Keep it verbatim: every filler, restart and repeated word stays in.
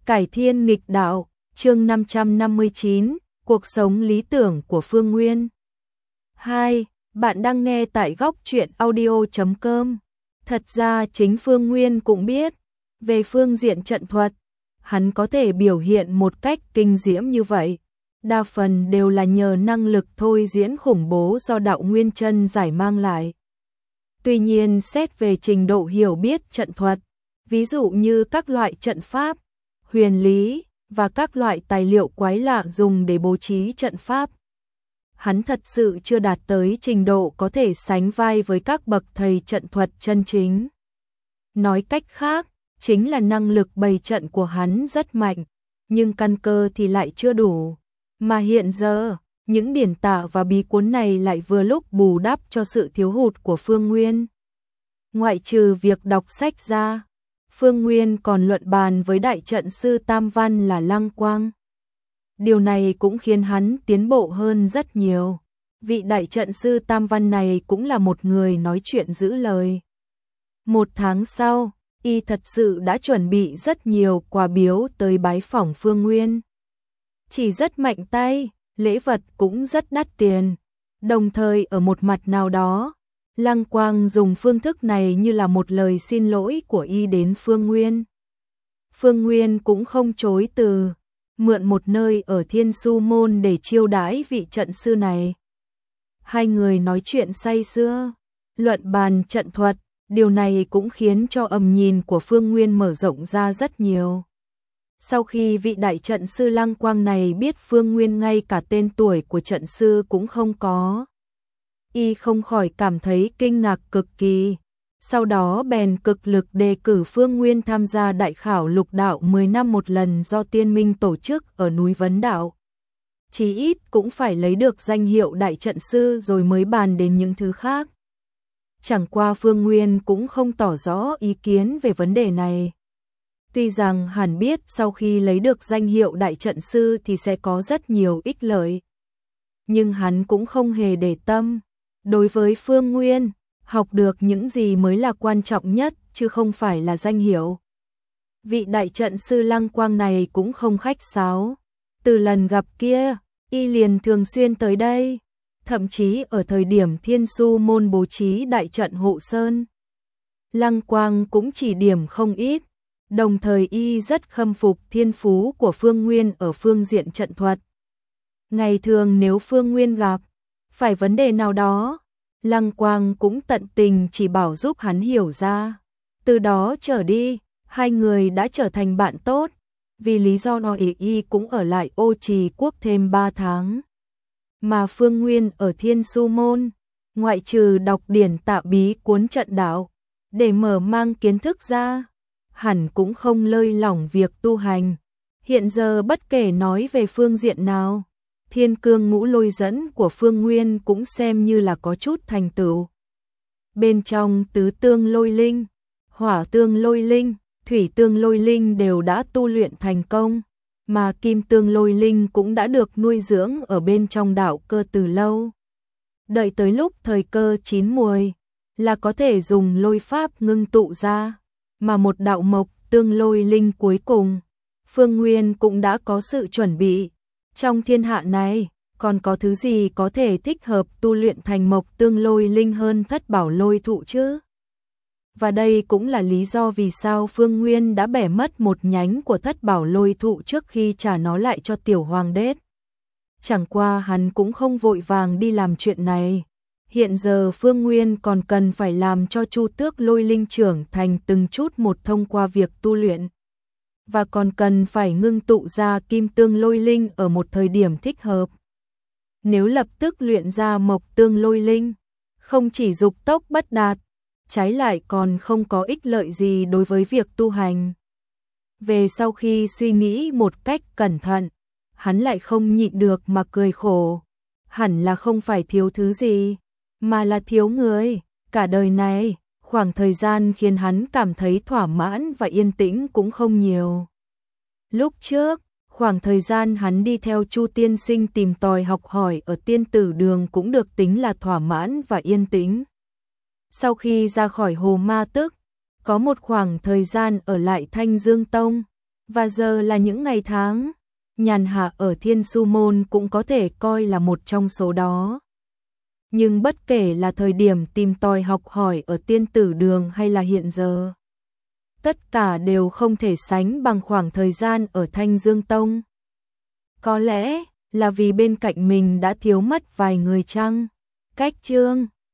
Cải thiên nghịch đạo, chương năm trăm năm mươi chín, cuộc sống lý tưởng của Phương Nguyên. hai. Bạn đang nghe tại góc truyện audio chấm com. Thật ra chính Phương Nguyên cũng biết, về phương diện trận thuật, hắn có thể biểu hiện một cách kinh diễm như vậy. Đa phần đều là nhờ năng lực thôi diễn khủng bố do đạo Nguyên Chân giải mang lại. Tuy nhiên xét về trình độ hiểu biết trận thuật, ví dụ như các loại trận pháp, huyền lý và các loại tài liệu quái lạ dùng để bố trí trận pháp, hắn thật sự chưa đạt tới trình độ có thể sánh vai với các bậc thầy trận thuật chân chính. Nói cách khác, chính là năng lực bày trận của hắn rất mạnh, nhưng căn cơ thì lại chưa đủ. Mà hiện giờ, những điển tả và bí cuốn này lại vừa lúc bù đắp cho sự thiếu hụt của Phương Nguyên. Ngoại trừ việc đọc sách ra, Phương Nguyên còn luận bàn với đại trận sư Tam Văn là Lăng Quang. Điều này cũng khiến hắn tiến bộ hơn rất nhiều. Vị đại trận sư Tam Văn này cũng là một người nói chuyện giữ lời. Một tháng sau, y thật sự đã chuẩn bị rất nhiều quà biếu tới bái phỏng Phương Nguyên. Chỉ rất mạnh tay, lễ vật cũng rất đắt tiền. Đồng thời ở một mặt nào đó, Lăng Quang dùng phương thức này như là một lời xin lỗi của y đến Phương Nguyên. Phương Nguyên cũng không chối từ, mượn một nơi ở Thiên Su Môn để chiêu đãi vị trận sư này. Hai người nói chuyện say sưa, luận bàn trận thuật, điều này cũng khiến cho tầm nhìn của Phương Nguyên mở rộng ra rất nhiều. Sau khi vị đại trận sư Lăng Quang này biết Phương Nguyên ngay cả tên tuổi của trận sư cũng không có, y không khỏi cảm thấy kinh ngạc cực kỳ. Sau đó bèn cực lực đề cử Phương Nguyên tham gia đại khảo lục đạo mười năm một lần do Tiên Minh tổ chức ở núi Vấn Đạo. Chí ít cũng phải lấy được danh hiệu đại trận sư rồi mới bàn đến những thứ khác. Chẳng qua Phương Nguyên cũng không tỏ rõ ý kiến về vấn đề này. Tuy rằng hẳn biết sau khi lấy được danh hiệu đại trận sư thì sẽ có rất nhiều ích lợi, nhưng hắn cũng không hề để tâm. Đối với Phương Nguyên, học được những gì mới là quan trọng nhất, chứ không phải là danh hiệu. Vị đại trận sư Lăng Quang này cũng không khách sáo. Từ lần gặp kia, y liền thường xuyên tới đây, thậm chí ở thời điểm Thiên Su Môn bố trí đại trận hộ sơn, Lăng Quang cũng chỉ điểm không ít. Đồng thời y rất khâm phục thiên phú của Phương Nguyên ở phương diện trận thuật. Ngày thường nếu Phương Nguyên gặp phải vấn đề nào đó, Lăng Quang cũng tận tình chỉ bảo giúp hắn hiểu ra. Từ đó trở đi, hai người đã trở thành bạn tốt. Vì lý do đó y cũng ở lại Ô Trì Quốc thêm ba tháng. Mà Phương Nguyên ở Thiên Su Môn, ngoại trừ đọc điển tạ bí cuốn trận đạo để mở mang kiến thức ra, hẳn cũng không lơi lỏng việc tu hành. Hiện giờ bất kể nói về phương diện nào, Thiên Cương Ngũ Lôi dẫn của Phương Nguyên cũng xem như là có chút thành tựu. Bên trong tứ tương lôi linh, hỏa tương lôi linh, thủy tương lôi linh đều đã tu luyện thành công, mà kim tương lôi linh cũng đã được nuôi dưỡng ở bên trong đạo cơ từ lâu. Đợi tới lúc thời cơ chín muồi là có thể dùng lôi pháp ngưng tụ ra, mà một đạo mộc tương lôi linh cuối cùng, Phương Nguyên cũng đã có sự chuẩn bị. Trong thiên hạ này, còn có thứ gì có thể thích hợp tu luyện thành mộc tương lôi linh hơn thất bảo lôi thụ chứ? Và đây cũng là lý do vì sao Phương Nguyên đã bẻ mất một nhánh của thất bảo lôi thụ trước khi trả nó lại cho tiểu hoàng đế. Chẳng qua hắn cũng không vội vàng đi làm chuyện này. Hiện giờ Phương Nguyên còn cần phải làm cho Chu Tước lôi linh trưởng thành từng chút một thông qua việc tu luyện. Và còn cần phải ngưng tụ ra kim tương lôi linh ở một thời điểm thích hợp. Nếu lập tức luyện ra mộc tương lôi linh, không chỉ dục tốc bất đạt, trái lại còn không có ích lợi gì đối với việc tu hành. Về sau khi suy nghĩ một cách cẩn thận, hắn lại không nhịn được mà cười khổ. Hẳn là không phải thiếu thứ gì, mà là thiếu người. Cả đời này, khoảng thời gian khiến hắn cảm thấy thỏa mãn và yên tĩnh cũng không nhiều. Lúc trước, khoảng thời gian hắn đi theo Chu tiên sinh tìm tòi học hỏi ở Tiên Tử Đường cũng được tính là thỏa mãn và yên tĩnh. Sau khi ra khỏi Hồ Ma Tức, có một khoảng thời gian ở lại Thanh Dương Tông, Và giờ là những ngày tháng, nhàn hạ ở Thiên Su Môn cũng có thể coi là một trong số đó. Nhưng bất kể là thời điểm tìm tòi học hỏi ở Tiên Tử Đường hay là hiện giờ, tất cả đều không thể sánh bằng khoảng thời gian ở Thanh Dương Tông. Có lẽ là vì bên cạnh mình đã thiếu mất vài người chăng? Cách chương